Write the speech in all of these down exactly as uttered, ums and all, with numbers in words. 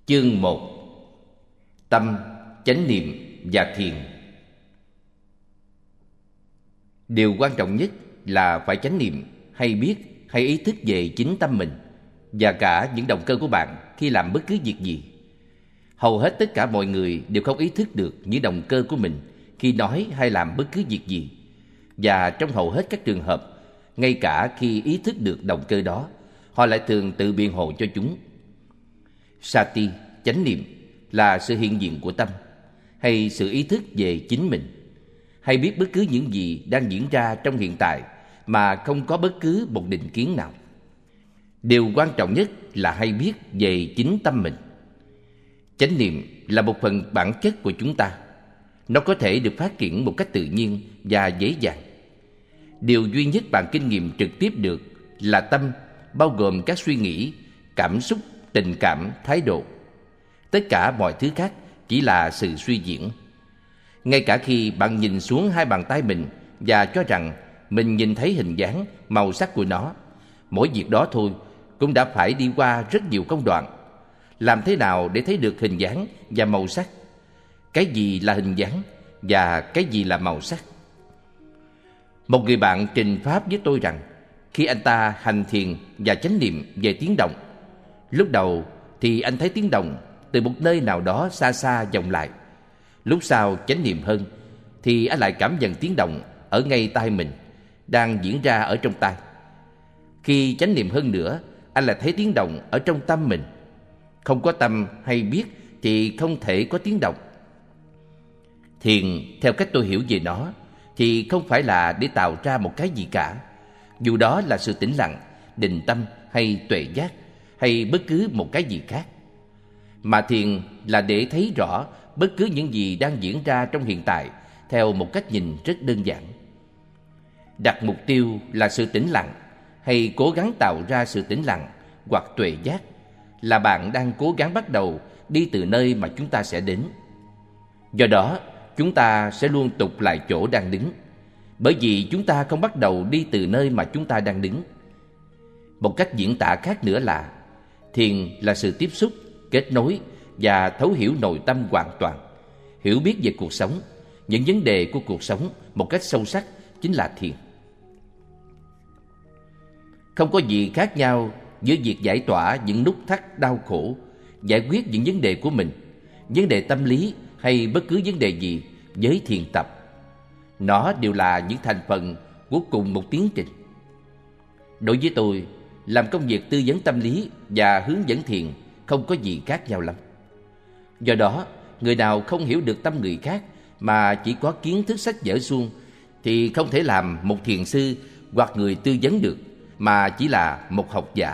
Chương một. Tâm, chánh niệm và thiền. Điều quan trọng nhất là phải chánh niệm, hay biết, hay ý thức về chính tâm mình và cả những động cơ của bạn khi làm bất cứ việc gì. Hầu hết tất cả mọi người đều không ý thức được những động cơ của mình khi nói hay làm bất cứ việc gì. Và trong hầu hết các trường hợp, ngay cả khi ý thức được động cơ đó, họ lại thường tự biện hộ cho chúng. Sati, chánh niệm, là sự hiện diện của tâm, hay sự ý thức về chính mình, hay biết bất cứ những gì đang diễn ra trong hiện tại mà không có bất cứ một định kiến nào. Điều quan trọng nhất là hay biết về chính tâm mình. Chánh niệm là một phần bản chất của chúng ta. Nó có thể được phát triển một cách tự nhiên và dễ dàng. Điều duy nhất bạn kinh nghiệm trực tiếp được là tâm, bao gồm các suy nghĩ, cảm xúc, tình cảm, thái độ. Tất cả mọi thứ khác chỉ là sự suy diễn. Ngay cả khi bạn nhìn xuống hai bàn tay mình và cho rằng mình nhìn thấy hình dáng, màu sắc của nó, mỗi việc đó thôi cũng đã phải đi qua rất nhiều công đoạn. Làm thế nào để thấy được hình dáng và màu sắc? Cái gì là hình dáng và cái gì là màu sắc? Một người bạn trình pháp với tôi rằng khi anh ta hành thiền và chánh niệm về tiếng động, lúc đầu thì anh thấy tiếng động từ một nơi nào đó xa xa vọng lại. Lúc sau chánh niệm hơn thì anh lại cảm nhận tiếng động ở ngay tai mình, đang diễn ra ở trong tai. Khi chánh niệm hơn nữa, anh lại thấy tiếng động ở trong tâm mình. Không có tâm hay biết thì không thể có tiếng động. Thiền, theo cách tôi hiểu về nó, thì không phải là để tạo ra một cái gì cả, dù đó là sự tĩnh lặng, định tâm hay tuệ giác, hay bất cứ một cái gì khác. Mà thiền là để thấy rõ bất cứ những gì đang diễn ra trong hiện tại theo một cách nhìn rất đơn giản. Đặt mục tiêu là sự tĩnh lặng, hay cố gắng tạo ra sự tĩnh lặng hoặc tuệ giác, là bạn đang cố gắng bắt đầu đi từ nơi mà chúng ta sẽ đến. Do đó, chúng ta sẽ luôn tụt lại chỗ đang đứng, bởi vì chúng ta không bắt đầu đi từ nơi mà chúng ta đang đứng. Một cách diễn tả khác nữa là thiền là sự tiếp xúc, kết nối và thấu hiểu nội tâm hoàn toàn. Hiểu biết về cuộc sống, những vấn đề của cuộc sống một cách sâu sắc chính là thiền. Không có gì khác nhau giữa việc giải tỏa những nút thắt đau khổ, giải quyết những vấn đề của mình, vấn đề tâm lý hay bất cứ vấn đề gì với thiền tập. Nó đều là những thành phần của cùng một tiến trình. Đối với tôi, làm công việc tư vấn tâm lý và hướng dẫn thiền không có gì khác nhau lắm. Do đó, người nào không hiểu được tâm người khác mà chỉ có kiến thức sách vở suông thì không thể làm một thiền sư hoặc người tư vấn được, mà chỉ là một học giả.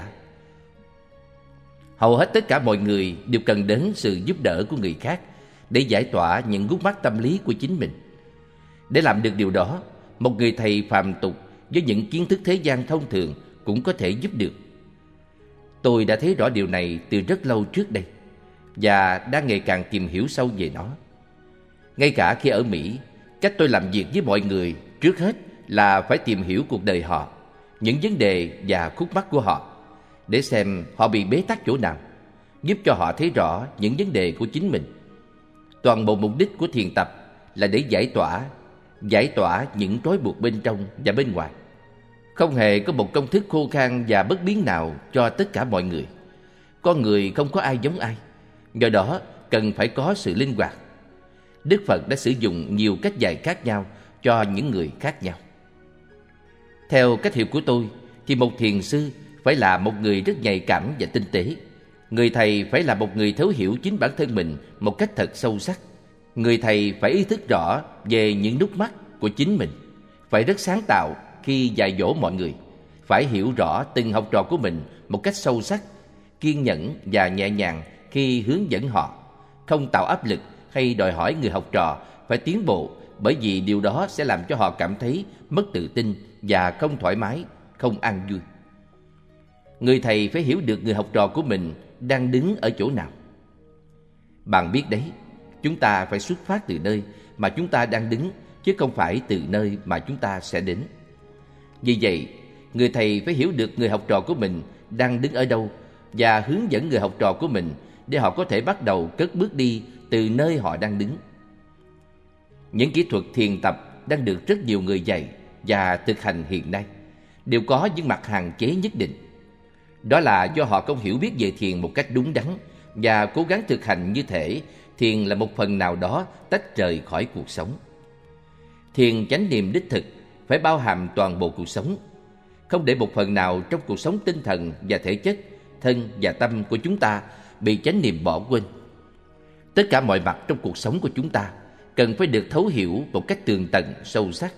Hầu hết tất cả mọi người đều cần đến sự giúp đỡ của người khác để giải tỏa những khúc mắc tâm lý của chính mình. Để làm được điều đó, một người thầy phàm tục với những kiến thức thế gian thông thường cũng có thể giúp được. Tôi đã thấy rõ điều này từ rất lâu trước đây và đang ngày càng tìm hiểu sâu về nó. Ngay cả khi ở Mỹ, cách tôi làm việc với mọi người trước hết là phải tìm hiểu cuộc đời họ, những vấn đề và khúc mắc của họ, để xem họ bị bế tắc chỗ nào, giúp cho họ thấy rõ những vấn đề của chính mình. Toàn bộ mục đích của thiền tập là để giải tỏa, giải tỏa những trói buộc bên trong và bên ngoài. Không hề có một công thức khô khan và bất biến nào cho tất cả mọi người. Con người không có ai giống ai, do đó cần phải có sự linh hoạt. Đức Phật đã sử dụng nhiều cách dạy khác nhau cho những người khác nhau. Theo cách hiểu của tôi thì một thiền sư phải là một người rất nhạy cảm và tinh tế. Người thầy phải là một người thấu hiểu chính bản thân mình một cách thật sâu sắc. Người thầy phải ý thức rõ về những nút mắc của chính mình, phải rất sáng tạo khi dạy dỗ mọi người, phải hiểu rõ từng học trò của mình một cách sâu sắc, kiên nhẫn và nhẹ nhàng khi hướng dẫn họ, không tạo áp lực hay đòi hỏi người học trò phải tiến bộ, bởi vì điều đó sẽ làm cho họ cảm thấy mất tự tin và không thoải mái, không an vui. Người thầy phải hiểu được người học trò của mình đang đứng ở chỗ nào. Bạn biết đấy, chúng ta phải xuất phát từ nơi mà chúng ta đang đứng, chứ không phải từ nơi mà chúng ta sẽ đến. Vì vậy, người thầy phải hiểu được người học trò của mình đang đứng ở đâu và hướng dẫn người học trò của mình để họ có thể bắt đầu cất bước đi từ nơi họ đang đứng. Những kỹ thuật thiền tập đang được rất nhiều người dạy và thực hành hiện nay đều có những mặt hạn chế nhất định. Đó là do họ không hiểu biết về thiền một cách đúng đắn và cố gắng thực hành như thể thiền là một phần nào đó tách rời khỏi cuộc sống. Thiền chánh niệm đích thực phải bao hàm toàn bộ cuộc sống, không để một phần nào trong cuộc sống tinh thần và thể chất, thân và tâm của chúng ta bị chánh niệm bỏ quên. Tất cả mọi mặt trong cuộc sống của chúng ta cần phải được thấu hiểu một cách tường tận, sâu sắc.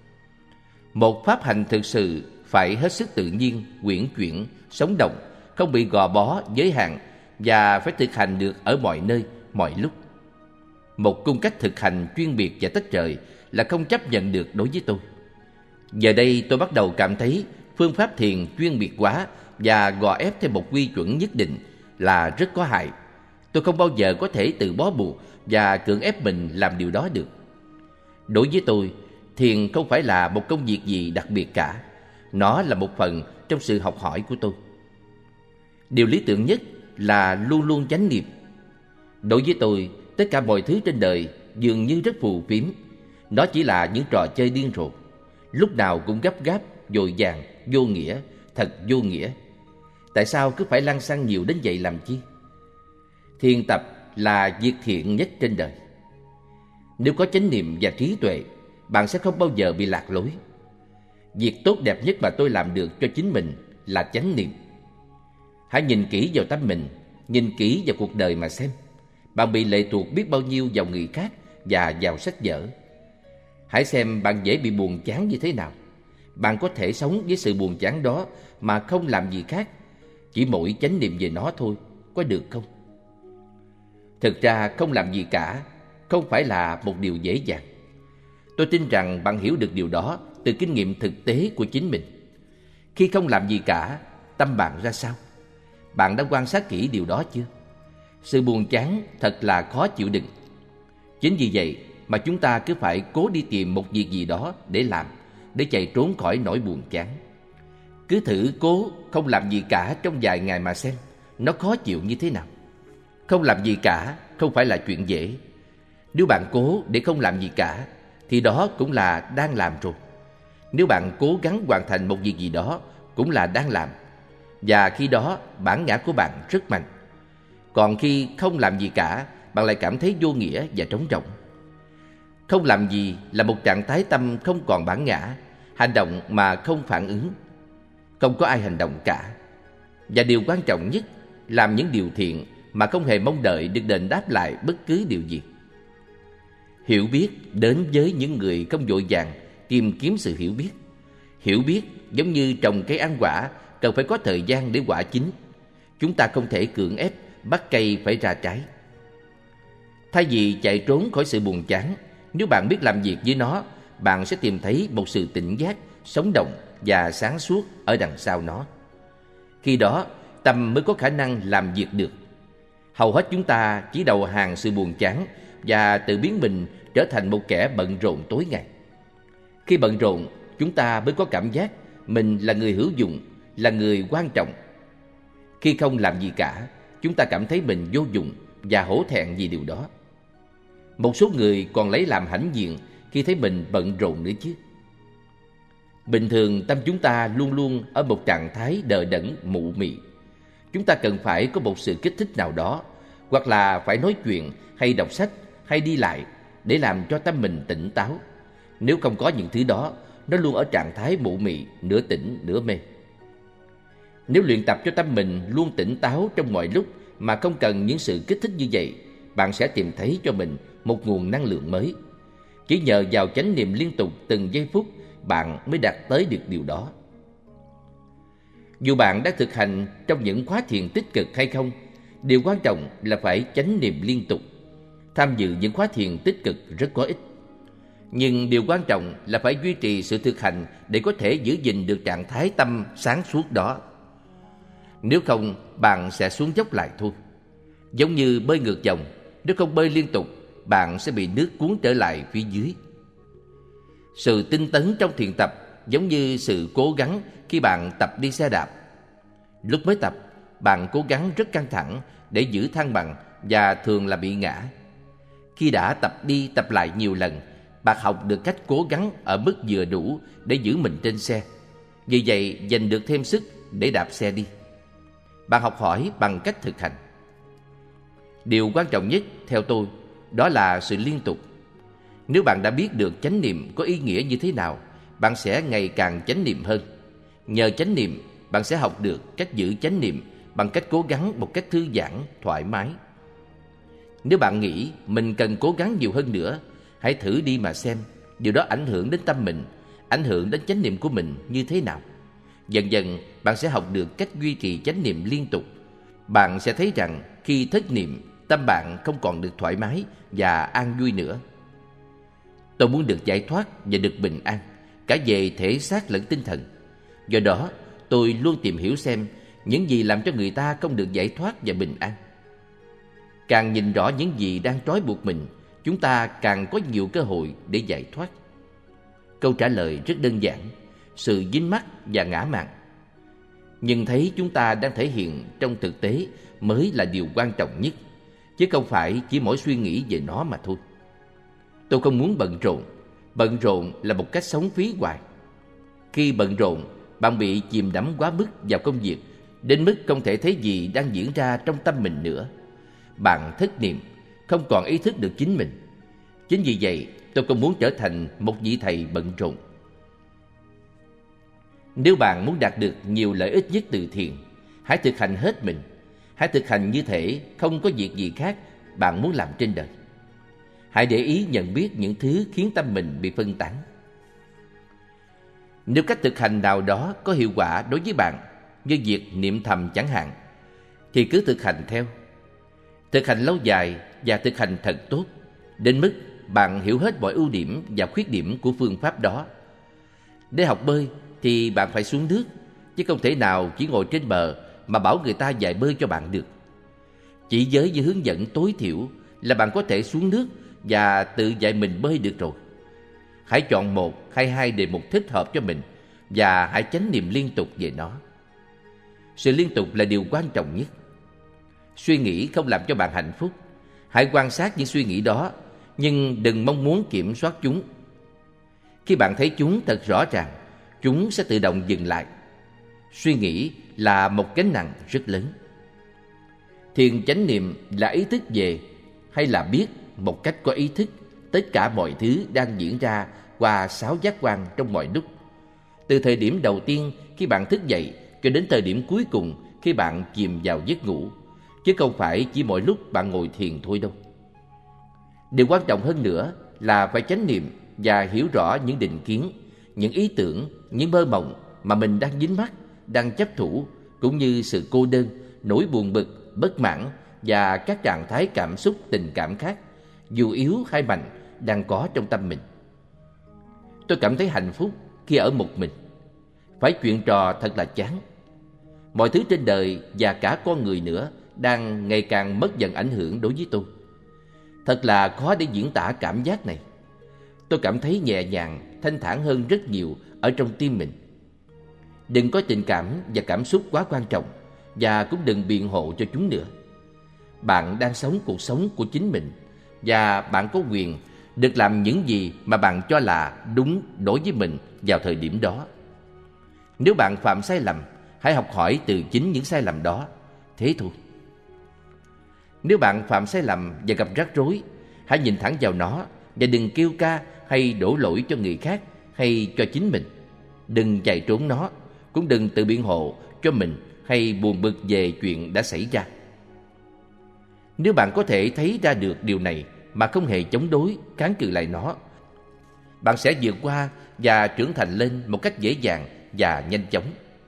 Một pháp hành thực sự phải hết sức tự nhiên, uyển chuyển, sống động, không bị gò bó, giới hạn và phải thực hành được ở mọi nơi, mọi lúc. Một cung cách thực hành chuyên biệt và tách rời là không chấp nhận được đối với tôi. Giờ đây tôi bắt đầu cảm thấy phương pháp thiền chuyên biệt quá và gò ép theo một quy chuẩn nhất định là rất có hại. Tôi không bao giờ có thể tự bó buộc và cưỡng ép mình làm điều đó được. Đối với tôi, thiền không phải là một công việc gì đặc biệt cả. Nó là một phần trong sự học hỏi của tôi. Điều lý tưởng nhất là luôn luôn chánh niệm. Đối với tôi, tất cả mọi thứ trên đời dường như rất phù phiếm. Nó chỉ là những trò chơi điên rồ, lúc nào cũng gấp gáp, dội vàng, vô nghĩa, thật vô nghĩa. Tại sao cứ phải lăng xăng nhiều đến vậy làm chi? Thiền tập là việc thiện nhất trên đời. Nếu có chánh niệm và trí tuệ, bạn sẽ không bao giờ bị lạc lối. Việc tốt đẹp nhất mà tôi làm được cho chính mình là chánh niệm. Hãy nhìn kỹ vào tâm mình, nhìn kỹ vào cuộc đời mà xem. Bạn bị lệ thuộc biết bao nhiêu vào người khác và vào sách vở. Hãy xem bạn dễ bị buồn chán như thế nào. Bạn có thể sống với sự buồn chán đó mà không làm gì khác, chỉ mỗi chánh niệm về nó thôi, có được không? Thực ra không làm gì cả không phải là một điều dễ dàng. Tôi tin rằng bạn hiểu được điều đó từ kinh nghiệm thực tế của chính mình. Khi không làm gì cả, tâm bạn ra sao? Bạn đã quan sát kỹ điều đó chưa? Sự buồn chán thật là khó chịu đựng. Chính vì vậy mà chúng ta cứ phải cố đi tìm một việc gì đó để làm, để chạy trốn khỏi nỗi buồn chán. Cứ thử cố không làm gì cả trong vài ngày mà xem nó khó chịu như thế nào. Không làm gì cả không phải là chuyện dễ. Nếu bạn cố để không làm gì cả thì đó cũng là đang làm rồi. Nếu bạn cố gắng hoàn thành một việc gì đó cũng là đang làm. Và khi đó bản ngã của bạn rất mạnh. Còn khi không làm gì cả, bạn lại cảm thấy vô nghĩa và trống rỗng. Không làm gì là một trạng thái tâm không còn bản ngã, hành động mà không phản ứng. Không có ai hành động cả. Và điều quan trọng nhất, làm những điều thiện mà không hề mong đợi được đền đáp lại bất cứ điều gì. Hiểu biết đến với những người không vội vàng tìm kiếm sự hiểu biết. Hiểu biết giống như trồng cây ăn quả, cần phải có thời gian để quả chín. Chúng ta không thể cưỡng ép bắt cây phải ra trái. Thay vì chạy trốn khỏi sự buồn chán, nếu bạn biết làm việc với nó, bạn sẽ tìm thấy một sự tỉnh giác, sống động và sáng suốt ở đằng sau nó. Khi đó, tâm mới có khả năng làm việc được. Hầu hết chúng ta chỉ đầu hàng sự buồn chán và tự biến mình trở thành một kẻ bận rộn tối ngày. Khi bận rộn, chúng ta mới có cảm giác mình là người hữu dụng, là người quan trọng. Khi không làm gì cả, chúng ta cảm thấy mình vô dụng và hổ thẹn vì điều đó. Một số người còn lấy làm hãnh diện khi thấy mình bận rộn nữa chứ. Bình thường tâm chúng ta luôn luôn ở một trạng thái đờ đẫn mụ mị. Chúng ta cần phải có một sự kích thích nào đó, hoặc là phải nói chuyện hay đọc sách hay đi lại để làm cho tâm mình tỉnh táo. Nếu không có những thứ đó, nó luôn ở trạng thái mụ mị, nửa tỉnh nửa mê. Nếu luyện tập cho tâm mình luôn tỉnh táo trong mọi lúc mà không cần những sự kích thích như vậy, bạn sẽ tìm thấy cho mình một nguồn năng lượng mới. Chỉ nhờ vào chánh niệm liên tục từng giây phút, bạn mới đạt tới được điều đó. Dù bạn đã thực hành trong những khóa thiền tích cực hay không, điều quan trọng là phải chánh niệm liên tục. Tham dự những khóa thiền tích cực rất có ích. Nhưng điều quan trọng là phải duy trì sự thực hành để có thể giữ gìn được trạng thái tâm sáng suốt đó. Nếu không, bạn sẽ xuống dốc lại thôi. Giống như bơi ngược dòng, nếu không bơi liên tục, bạn sẽ bị nước cuốn trở lại phía dưới. Sự tinh tấn trong thiền tập giống như sự cố gắng khi bạn tập đi xe đạp. Lúc mới tập, bạn cố gắng rất căng thẳng để giữ thăng bằng và thường là bị ngã. Khi đã tập đi tập lại nhiều lần, bạn học được cách cố gắng ở mức vừa đủ để giữ mình trên xe. Vì vậy, dành được thêm sức để đạp xe đi. Bạn học hỏi bằng cách thực hành. Điều quan trọng nhất theo tôi đó là sự liên tục. Nếu bạn đã biết được chánh niệm có ý nghĩa như thế nào, bạn sẽ ngày càng chánh niệm hơn. Nhờ chánh niệm, bạn sẽ học được cách giữ chánh niệm bằng cách cố gắng một cách thư giãn, thoải mái. Nếu bạn nghĩ mình cần cố gắng nhiều hơn nữa, hãy thử đi mà xem điều đó ảnh hưởng đến tâm mình, ảnh hưởng đến chánh niệm của mình như thế nào. Dần dần, bạn sẽ học được cách duy trì chánh niệm liên tục. Bạn sẽ thấy rằng khi thất niệm, tâm bạn không còn được thoải mái và an vui nữa. Tôi muốn được giải thoát và được bình an, cả về thể xác lẫn tinh thần. Do đó, tôi luôn tìm hiểu xem những gì làm cho người ta không được giải thoát và bình an. Càng nhìn rõ những gì đang trói buộc mình, chúng ta càng có nhiều cơ hội để giải thoát. Câu trả lời rất đơn giản: sự dính mắc và ngã mạn. Nhưng thấy chúng ta đang thể hiện trong thực tế mới là điều quan trọng nhất, chứ không phải chỉ mỗi suy nghĩ về nó mà thôi. Tôi không muốn bận rộn. Bận rộn là một cách sống phí hoài. Khi bận rộn, bạn bị chìm đắm quá mức vào công việc, đến mức không thể thấy gì đang diễn ra trong tâm mình nữa. Bạn thất niệm, không còn ý thức được chính mình. Chính vì vậy, tôi không muốn trở thành một vị thầy bận rộn. Nếu bạn muốn đạt được nhiều lợi ích nhất từ thiền, hãy thực hành hết mình. Hãy thực hành như thể không có việc gì khác bạn muốn làm trên đời. Hãy để ý nhận biết những thứ khiến tâm mình bị phân tán. Nếu cách thực hành nào đó có hiệu quả đối với bạn, như việc niệm thầm chẳng hạn, thì cứ thực hành theo. Thực hành lâu dài và thực hành thật tốt, đến mức bạn hiểu hết mọi ưu điểm và khuyết điểm của phương pháp đó. Để học bơi thì bạn phải xuống nước, chứ không thể nào chỉ ngồi trên bờ mà bảo người ta dạy bơi cho bạn được. Chỉ với những hướng dẫn tối thiểu là bạn có thể xuống nước và tự dạy mình bơi được rồi. Hãy chọn một hay hai đề mục thích hợp cho mình và hãy chánh niệm liên tục về nó. Sự liên tục là điều quan trọng nhất. Suy nghĩ không làm cho bạn hạnh phúc. Hãy quan sát những suy nghĩ đó, nhưng đừng mong muốn kiểm soát chúng. Khi bạn thấy chúng thật rõ ràng, chúng sẽ tự động dừng lại. Suy nghĩ là một gánh nặng rất lớn. Thiền chánh niệm là ý thức về hay là biết một cách có ý thức tất cả mọi thứ đang diễn ra qua sáu giác quan trong mọi lúc. Từ thời điểm đầu tiên khi bạn thức dậy cho đến thời điểm cuối cùng khi bạn chìm vào giấc ngủ, chứ không phải chỉ mỗi lúc bạn ngồi thiền thôi đâu. Điều quan trọng hơn nữa là phải chánh niệm và hiểu rõ những định kiến, những ý tưởng, những mơ mộng mà mình đang dính mắc, đang chấp thủ, cũng như sự cô đơn, nỗi buồn bực, bất mãn và các trạng thái cảm xúc tình cảm khác, dù yếu hay mạnh, đang có trong tâm mình. Tôi cảm thấy hạnh phúc khi ở một mình. Phải chuyện trò thật là chán. Mọi thứ trên đời và cả con người nữa đang ngày càng mất dần ảnh hưởng đối với tôi. Thật là khó để diễn tả cảm giác này. Tôi cảm thấy nhẹ nhàng, thanh thản hơn rất nhiều ở trong tim mình. Đừng có tình cảm và cảm xúc quá quan trọng, và cũng đừng biện hộ cho chúng nữa. Bạn đang sống cuộc sống của chính mình, và bạn có quyền được làm những gì mà bạn cho là đúng đối với mình vào thời điểm đó. Nếu bạn phạm sai lầm, hãy học hỏi từ chính những sai lầm đó. Thế thôi. Nếu bạn phạm sai lầm và gặp rắc rối, hãy nhìn thẳng vào nó và đừng kêu ca hay đổ lỗi cho người khác hay cho chính mình. Đừng chạy trốn nó, cũng đừng tự biện hộ cho mình hay buồn bực về chuyện đã xảy ra. Nếu bạn có thể thấy ra được điều này mà không hề chống đối, kháng cự lại nó, bạn sẽ vượt qua và trưởng thành lên một cách dễ dàng và nhanh chóng.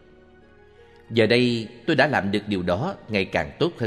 Giờ đây tôi đã làm được điều đó ngày càng tốt hơn.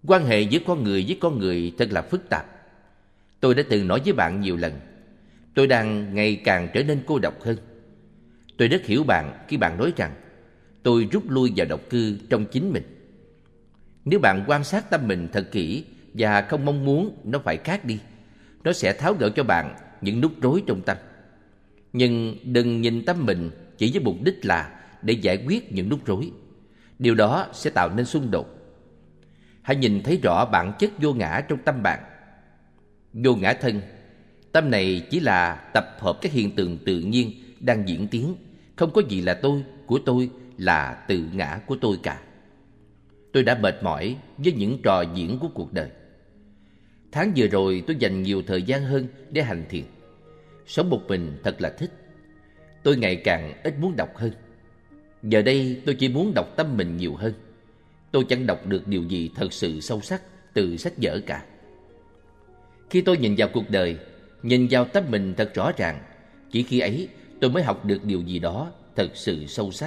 Quan hệ giữa con người với con người thật là phức tạp. Tôi đã từng nói với bạn nhiều lần, tôi đang ngày càng trở nên cô độc hơn. Tôi rất hiểu bạn khi bạn nói rằng tôi rút lui vào độc cư trong chính mình. Nếu bạn quan sát tâm mình thật kỹ và không mong muốn nó phải khác đi, nó sẽ tháo gỡ cho bạn những nút rối trong tâm. Nhưng đừng nhìn tâm mình chỉ với mục đích là để giải quyết những nút rối. Điều đó sẽ tạo nên xung đột. Hãy nhìn thấy rõ bản chất vô ngã trong tâm bạn. Vô ngã thân, tâm này chỉ là tập hợp các hiện tượng tự nhiên đang diễn tiến. Không có gì là tôi, của tôi, là tự ngã của tôi cả. Tôi đã mệt mỏi với những trò diễn của cuộc đời. Tháng vừa rồi tôi dành nhiều thời gian hơn để hành thiền. Sống một mình thật là thích. Tôi ngày càng ít muốn đọc hơn. Giờ đây tôi chỉ muốn đọc tâm mình nhiều hơn. Tôi chẳng đọc được điều gì thật sự sâu sắc từ sách vở cả. Khi tôi nhìn vào cuộc đời, nhìn vào tâm mình thật rõ ràng, chỉ khi ấy tôi mới học được điều gì đó thật sự sâu sắc.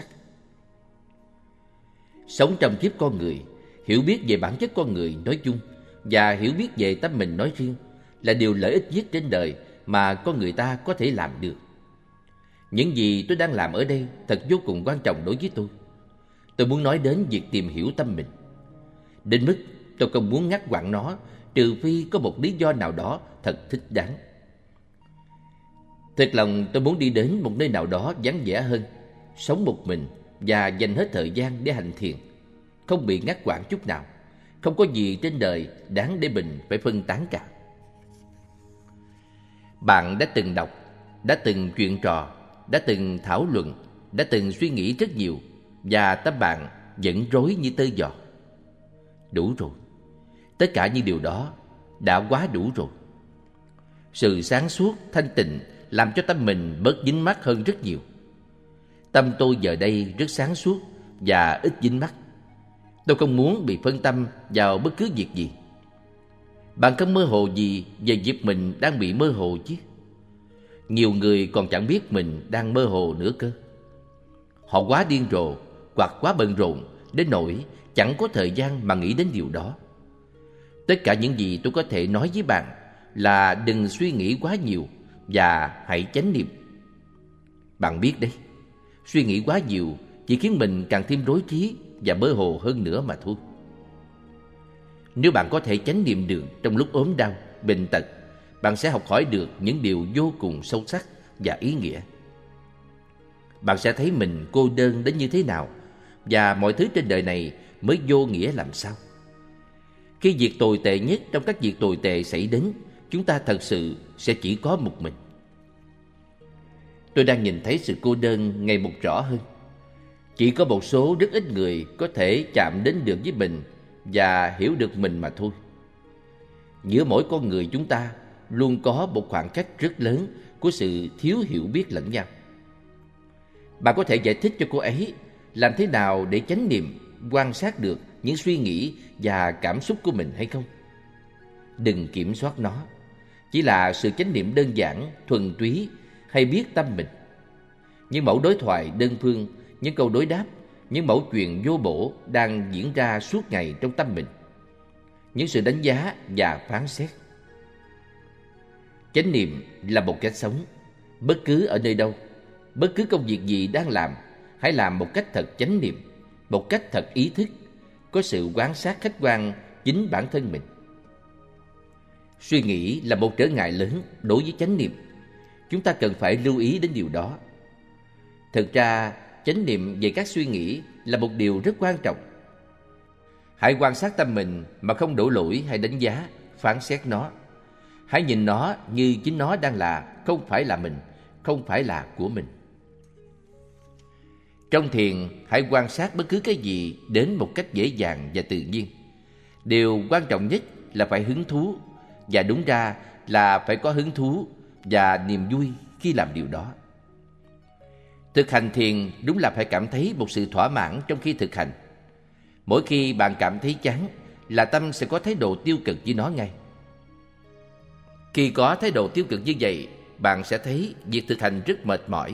Sống trong kiếp con người, hiểu biết về bản chất con người nói chung và hiểu biết về tâm mình nói riêng là điều lợi ích nhất trên đời mà con người ta có thể làm được. Những gì tôi đang làm ở đây thật vô cùng quan trọng đối với tôi. Tôi muốn nói đến việc tìm hiểu tâm mình. Đến mức tôi không muốn ngắt quãng nó, trừ phi có một lý do nào đó thật thích đáng. Thật lòng tôi muốn đi đến một nơi nào đó vắng vẻ hơn, sống một mình và dành hết thời gian để hành thiền, không bị ngắt quãng chút nào. Không có gì trên đời đáng để mình phải phân tán cả. Bạn đã từng đọc, đã từng chuyện trò, đã từng thảo luận, đã từng suy nghĩ rất nhiều, và tâm bạn vẫn rối như tơ giò. Đủ rồi. Tất cả những điều đó đã quá đủ rồi. Sự sáng suốt, thanh tịnh làm cho tâm mình bớt dính mắc hơn rất nhiều. Tâm tôi giờ đây rất sáng suốt và ít dính mắc. Tôi không muốn bị phân tâm vào bất cứ việc gì. Bạn có mơ hồ gì về việc mình đang bị mơ hồ chứ? Nhiều người còn chẳng biết mình đang mơ hồ nữa cơ. Họ quá điên rồ hoặc quá bận rộn đến nỗi chẳng có thời gian mà nghĩ đến điều đó. Tất cả những gì tôi có thể nói với bạn là đừng suy nghĩ quá nhiều và hãy chánh niệm. Bạn biết đấy, suy nghĩ quá nhiều chỉ khiến mình càng thêm rối trí và mơ hồ hơn nữa mà thôi. Nếu bạn có thể chánh niệm được trong lúc ốm đau, bệnh tật, bạn sẽ học hỏi được những điều vô cùng sâu sắc và ý nghĩa. Bạn sẽ thấy mình cô đơn đến như thế nào và mọi thứ trên đời này mới vô nghĩa làm sao. Khi việc tồi tệ nhất trong các việc tồi tệ xảy đến, chúng ta thật sự sẽ chỉ có một mình. Tôi đang nhìn thấy sự cô đơn ngày một rõ hơn. Chỉ có một số rất ít người có thể chạm đến được với mình và hiểu được mình mà thôi. Giữa mỗi con người chúng ta luôn có một khoảng cách rất lớn của sự thiếu hiểu biết lẫn nhau. Bạn có thể giải thích cho cô ấy làm thế nào để chánh niệm, quan sát được những suy nghĩ và cảm xúc của mình hay không? Đừng kiểm soát nó. Chỉ là sự chánh niệm đơn giản, thuần túy hay biết tâm mình. Những mẫu đối thoại đơn phương, những câu đối đáp, những mẫu chuyện vô bổ đang diễn ra suốt ngày trong tâm mình. Những sự đánh giá và phán xét. Chánh niệm là một cách sống. Bất cứ ở nơi đâu, bất cứ công việc gì đang làm, hãy làm một cách thật chánh niệm, một cách thật ý thức, có sự quan sát khách quan chính bản thân mình. Suy nghĩ là một trở ngại lớn đối với chánh niệm. Chúng ta cần phải lưu ý đến điều đó. Thực ra, chánh niệm về các suy nghĩ là một điều rất quan trọng. Hãy quan sát tâm mình mà không đổ lỗi hay đánh giá, phán xét nó. Hãy nhìn nó như chính nó đang là, không phải là mình, không phải là của mình. Trong thiền, hãy quan sát bất cứ cái gì đến một cách dễ dàng và tự nhiên. Điều quan trọng nhất là phải hứng thú, và đúng ra là phải có hứng thú và niềm vui khi làm điều đó. Thực hành thiền đúng là phải cảm thấy một sự thỏa mãn trong khi thực hành. Mỗi khi bạn cảm thấy chán là tâm sẽ có thái độ tiêu cực với nó ngay. Khi có thái độ tiêu cực như vậy, bạn sẽ thấy việc thực hành rất mệt mỏi.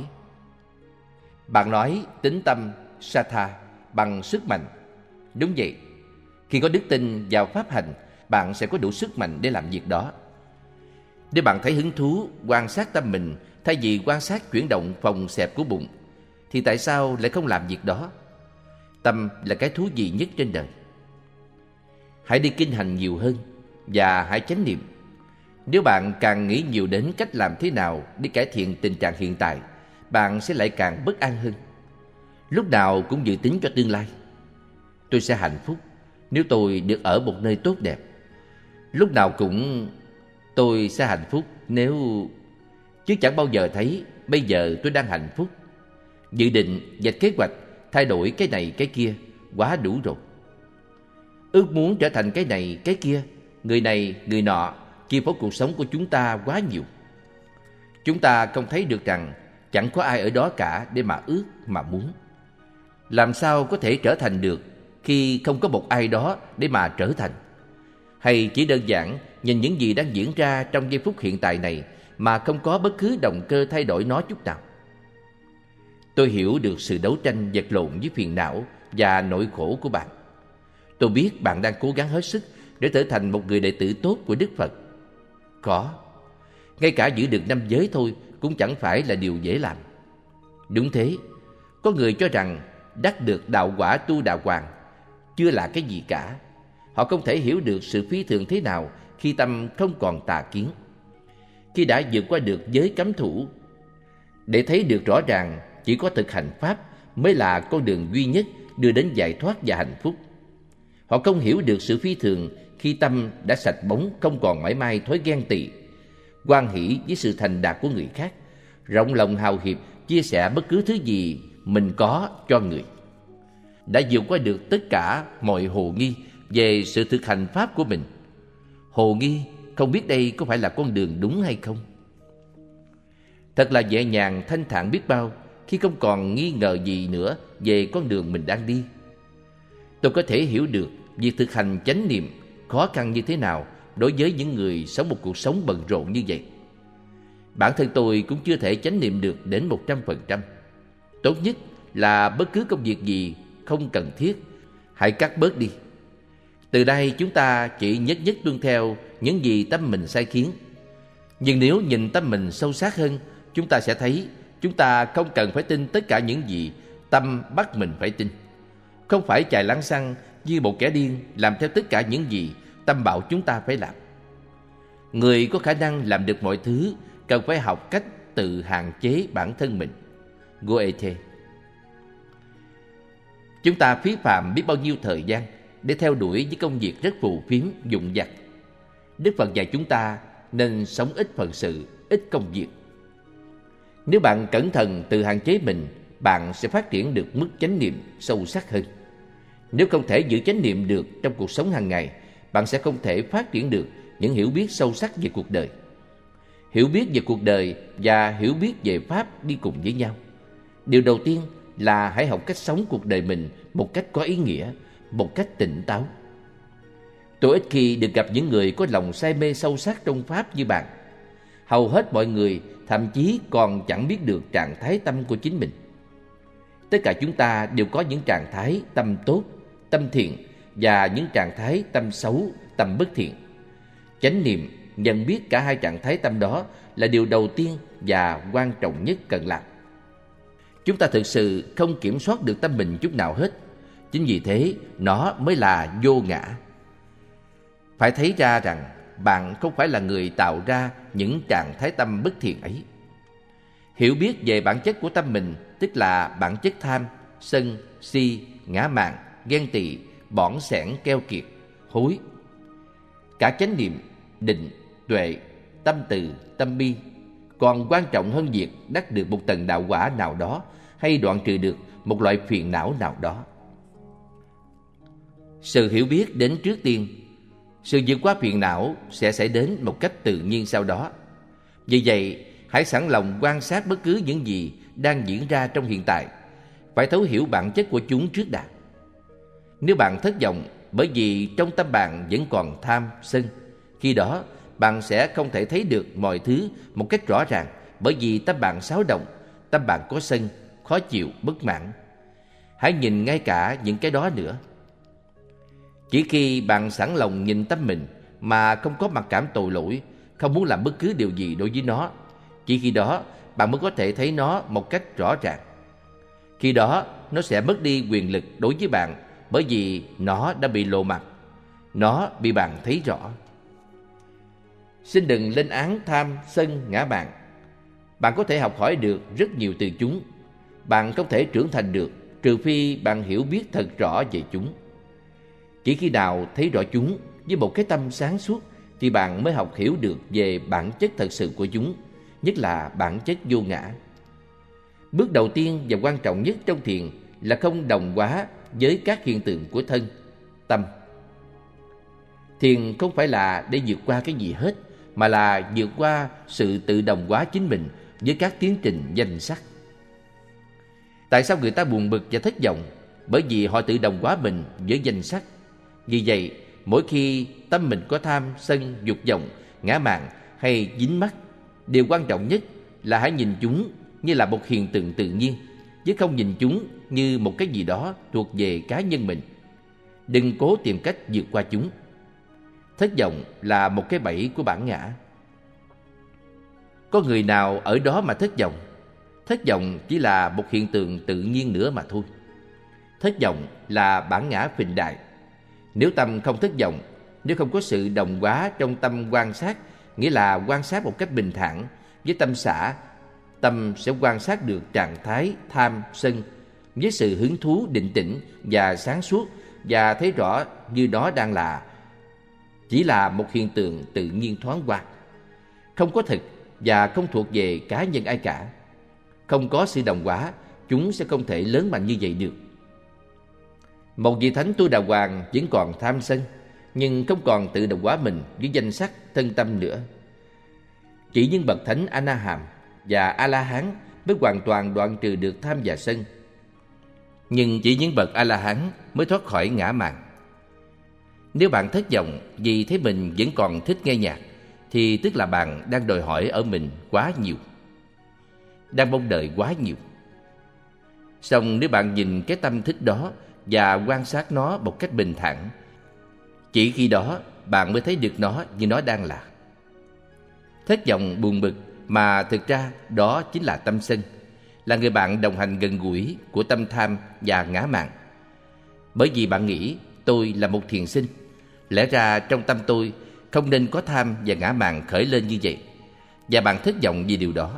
Bạn nói tính tâm, Satha, bằng sức mạnh. Đúng vậy. Khi có đức tin vào pháp hành, bạn sẽ có đủ sức mạnh để làm việc đó. Nếu bạn thấy hứng thú quan sát tâm mình thay vì quan sát chuyển động phòng xẹp của bụng, thì tại sao lại không làm việc đó? Tâm là cái thú vị nhất trên đời. Hãy đi kinh hành nhiều hơn và hãy chánh niệm. Nếu bạn càng nghĩ nhiều đến cách làm thế nào để cải thiện tình trạng hiện tại, bạn sẽ lại càng bất an hơn. Lúc nào cũng dự tính cho tương lai. Tôi sẽ hạnh phúc nếu tôi được ở một nơi tốt đẹp. Lúc nào cũng tôi sẽ hạnh phúc nếu... Chứ chẳng bao giờ thấy bây giờ tôi đang hạnh phúc. Dự định, vạch kế hoạch, thay đổi cái này cái kia, quá đủ rồi. Ước muốn trở thành cái này cái kia, người này người nọ, chi phối cuộc sống của chúng ta quá nhiều. Chúng ta không thấy được rằng chẳng có ai ở đó cả để mà ước, mà muốn. Làm sao có thể trở thành được khi không có một ai đó để mà trở thành? Hay chỉ đơn giản nhìn những gì đang diễn ra trong giây phút hiện tại này mà không có bất cứ động cơ thay đổi nó chút nào? Tôi hiểu được sự đấu tranh vật lộn với phiền não và nỗi khổ của bạn. Tôi biết bạn đang cố gắng hết sức để trở thành một người đệ tử tốt của Đức Phật. Có, ngay cả giữ được năm giới thôi cũng chẳng phải là điều dễ làm. Đúng thế, có người cho rằng đắc được đạo quả tu đà hoàng chưa là cái gì cả. Họ không thể hiểu được sự phi thường thế nào khi tâm không còn tà kiến. Khi đã vượt qua được giới cấm thủ, để thấy được rõ ràng chỉ có thực hành Pháp mới là con đường duy nhất đưa đến giải thoát và hạnh phúc. Họ không hiểu được sự phi thường khi tâm đã sạch bóng, không còn mãi mãi thói ghen tị, hoan hỷ với sự thành đạt của người khác, rộng lòng hào hiệp chia sẻ bất cứ thứ gì mình có cho người. Đã vượt qua được tất cả mọi hồ nghi về sự thực hành Pháp của mình. Hồ nghi không biết đây có phải là con đường đúng hay không. Thật là nhẹ nhàng thanh thản biết bao khi không còn nghi ngờ gì nữa về con đường mình đang đi. Tôi có thể hiểu được việc thực hành chánh niệm khó khăn như thế nào đối với những người sống một cuộc sống bận rộn như vậy. Bản thân tôi cũng chưa thể chánh niệm được đến một trăm phần trăm. Tốt nhất là bất cứ công việc gì không cần thiết, hãy cắt bớt đi. Từ đây chúng ta chỉ nhất nhất tuân theo những gì tâm mình sai khiến. Nhưng nếu nhìn tâm mình sâu sát hơn, chúng ta sẽ thấy chúng ta không cần phải tin tất cả những gì tâm bắt mình phải tin. Không phải chạy lăng xăng như một kẻ điên làm theo tất cả những gì tâm bảo chúng ta phải làm. Người có khả năng làm được mọi thứ cần phải học cách tự hạn chế bản thân mình. Goethe. Chúng ta phí phạm biết bao nhiêu thời gian để theo đuổi những công việc rất phù phiếm, dụng vặt. Đức Phật dạy chúng ta nên sống ít phận sự, ít công việc. Nếu bạn cẩn thận tự hạn chế mình, bạn sẽ phát triển được mức chánh niệm sâu sắc hơn. Nếu không thể giữ chánh niệm được trong cuộc sống hàng ngày, bạn sẽ không thể phát triển được những hiểu biết sâu sắc về cuộc đời. Hiểu biết về cuộc đời và hiểu biết về Pháp đi cùng với nhau. Điều đầu tiên là hãy học cách sống cuộc đời mình một cách có ý nghĩa, một cách tỉnh táo. Tôi ít khi được gặp những người có lòng say mê sâu sắc trong Pháp như bạn. Hầu hết mọi người thậm chí còn chẳng biết được trạng thái tâm của chính mình. Tất cả chúng ta đều có những trạng thái tâm tốt, tâm thiện và những trạng thái tâm xấu, tâm bất thiện. Chánh niệm nhận biết cả hai trạng thái tâm đó là điều đầu tiên và quan trọng nhất cần làm. Chúng ta thực sự không kiểm soát được tâm mình chút nào hết. Chính vì thế nó mới là vô ngã. Phải thấy ra rằng bạn không phải là người tạo ra những trạng thái tâm bất thiện ấy. Hiểu biết về bản chất của tâm mình, tức là bản chất tham, sân, si, ngã mạn, ghen tị, bỏng sẻn, keo kiệt, hối. Cả chánh niệm, định, tuệ, tâm từ, tâm bi còn quan trọng hơn việc đắc được một tầng đạo quả nào đó hay đoạn trừ được một loại phiền não nào đó. Sự hiểu biết đến trước tiên, sự vượt qua phiền não sẽ xảy đến một cách tự nhiên sau đó. Vì vậy, hãy sẵn lòng quan sát bất cứ những gì đang diễn ra trong hiện tại, phải thấu hiểu bản chất của chúng trước đã. Nếu bạn thất vọng bởi vì trong tâm bạn vẫn còn tham, sân, khi đó bạn sẽ không thể thấy được mọi thứ một cách rõ ràng, bởi vì tâm bạn xáo động, tâm bạn có sân, khó chịu, bất mãn. Hãy nhìn ngay cả những cái đó nữa. Chỉ khi bạn sẵn lòng nhìn tâm mình mà không có mặc cảm tội lỗi, không muốn làm bất cứ điều gì đối với nó, chỉ khi đó bạn mới có thể thấy nó một cách rõ ràng. Khi đó nó sẽ mất đi quyền lực đối với bạn, bởi vì nó đã bị lộ mặt, nó bị bạn thấy rõ. Xin đừng lên án tham, sân, ngã mạn. Bạn có thể học hỏi được rất nhiều từ chúng. Bạn không thể trưởng thành được trừ phi bạn hiểu biết thật rõ về chúng. Chỉ khi nào thấy rõ chúng với một cái tâm sáng suốt thì bạn mới học hiểu được về bản chất thật sự của chúng, nhất là bản chất vô ngã. Bước đầu tiên và quan trọng nhất trong thiền là không đồng hóa với các hiện tượng của thân, tâm. Thiền không phải là để vượt qua cái gì hết, mà là vượt qua sự tự đồng hóa chính mình với các tiến trình danh sắc. Tại sao người ta buồn bực và thất vọng? Bởi vì họ tự đồng hóa mình với danh sắc. Vì vậy, mỗi khi tâm mình có tham, sân, dục vọng, ngã mạn hay dính mắc, điều quan trọng nhất là hãy nhìn chúng như là một hiện tượng tự nhiên, chứ không nhìn chúng như một cái gì đó thuộc về cá nhân mình. Đừng cố tìm cách vượt qua chúng. Thất vọng là một cái bẫy của bản ngã. Có người nào ở đó mà thất vọng? Thất vọng chỉ là một hiện tượng tự nhiên nữa mà thôi. Thất vọng là bản ngã phình đại. Nếu tâm không thất vọng, nếu không có sự đồng hóa trong tâm quan sát, nghĩa là quan sát một cách bình thản với tâm xả, tâm sẽ quan sát được trạng thái tham, sân với sự hứng thú, định tĩnh và sáng suốt, và thấy rõ như đó đang là chỉ là một hiện tượng tự nhiên thoáng qua, không có thực và không thuộc về cá nhân ai cả. Không có sự đồng hóa, chúng sẽ không thể lớn mạnh như vậy được. Một vị thánh tu đà hoàng vẫn còn tham sân, nhưng không còn tự đồng hóa mình với danh sắc thân tâm nữa. Chỉ những bậc thánh A Na Hàm và A La Hán mới hoàn toàn đoạn trừ được tham và sân. Nhưng chỉ những bậc A La Hán mới thoát khỏi ngã mạn. Nếu bạn thất vọng vì thấy mình vẫn còn thích nghe nhạc, thì tức là bạn đang đòi hỏi ở mình quá nhiều, đang mong đợi quá nhiều. Song nếu bạn nhìn cái tâm thích đó và quan sát nó một cách bình thản, chỉ khi đó bạn mới thấy được nó như nó đang là. Thất vọng, buồn bực mà thực ra đó chính là tâm sân, là người bạn đồng hành gần gũi của tâm tham và ngã mạn. Bởi vì bạn nghĩ tôi là một thiền sinh, lẽ ra trong tâm tôi không nên có tham và ngã mạn khởi lên như vậy, và bạn thất vọng vì điều đó.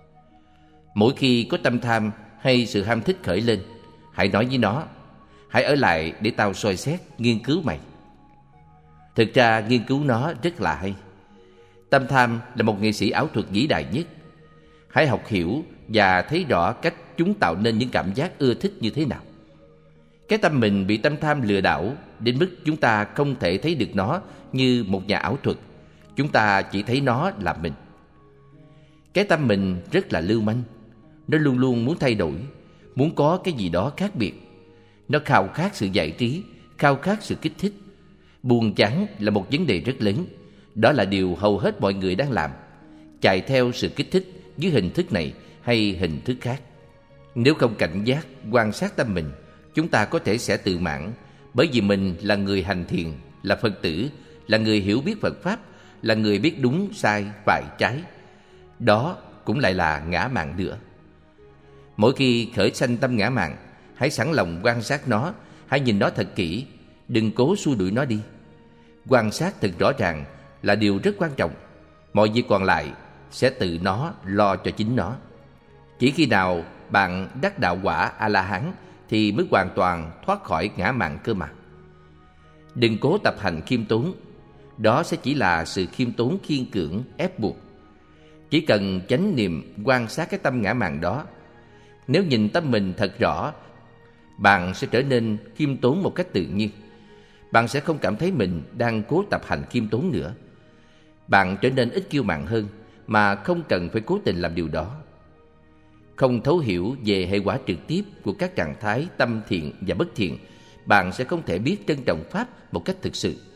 Mỗi khi có tâm tham hay sự ham thích khởi lên, hãy nói với nó: hãy ở lại để tao soi xét, nghiên cứu mày. Thực ra nghiên cứu nó rất là hay. Tâm tham là một nghệ sĩ ảo thuật vĩ đại nhất. Hãy học hiểu và thấy rõ cách chúng tạo nên những cảm giác ưa thích như thế nào. Cái tâm mình bị tâm tham lừa đảo đến mức chúng ta không thể thấy được nó như một nhà ảo thuật. Chúng ta chỉ thấy nó là mình. Cái tâm mình rất là lưu manh. Nó luôn luôn muốn thay đổi, muốn có cái gì đó khác biệt. Nó khao khát sự giải trí, khao khát sự kích thích. Buồn chán là một vấn đề rất lớn. Đó là điều hầu hết mọi người đang làm, chạy theo sự kích thích dưới hình thức này hay hình thức khác. Nếu không cảnh giác, quan sát tâm mình, chúng ta có thể sẽ tự mãn, bởi vì mình là người hành thiền, là Phật tử, là người hiểu biết Phật Pháp, là người biết đúng, sai, phải, trái. Đó cũng lại là ngã mạn nữa. Mỗi khi khởi sanh tâm ngã mạn, hãy sẵn lòng quan sát nó, hãy nhìn nó thật kỹ, đừng cố xua đuổi nó đi. Quan sát thật rõ ràng là điều rất quan trọng. Mọi việc còn lại sẽ tự nó lo cho chính nó. Chỉ khi nào bạn đắc đạo quả A-la-hán thì mới hoàn toàn thoát khỏi ngã mạn cơ mà. Đừng cố tập hành khiêm tốn. Đó sẽ chỉ là sự khiêm tốn khiên cưỡng, ép buộc. Chỉ cần chánh niệm quan sát cái tâm ngã mạn đó. Nếu nhìn tâm mình thật rõ, bạn sẽ trở nên khiêm tốn một cách tự nhiên. Bạn sẽ không cảm thấy mình đang cố tập hành khiêm tốn nữa. Bạn trở nên ít kiêu mạn hơn mà không cần phải cố tình làm điều đó. Không thấu hiểu về hệ quả trực tiếp của các trạng thái tâm thiện và bất thiện, bạn sẽ không thể biết trân trọng Pháp một cách thực sự.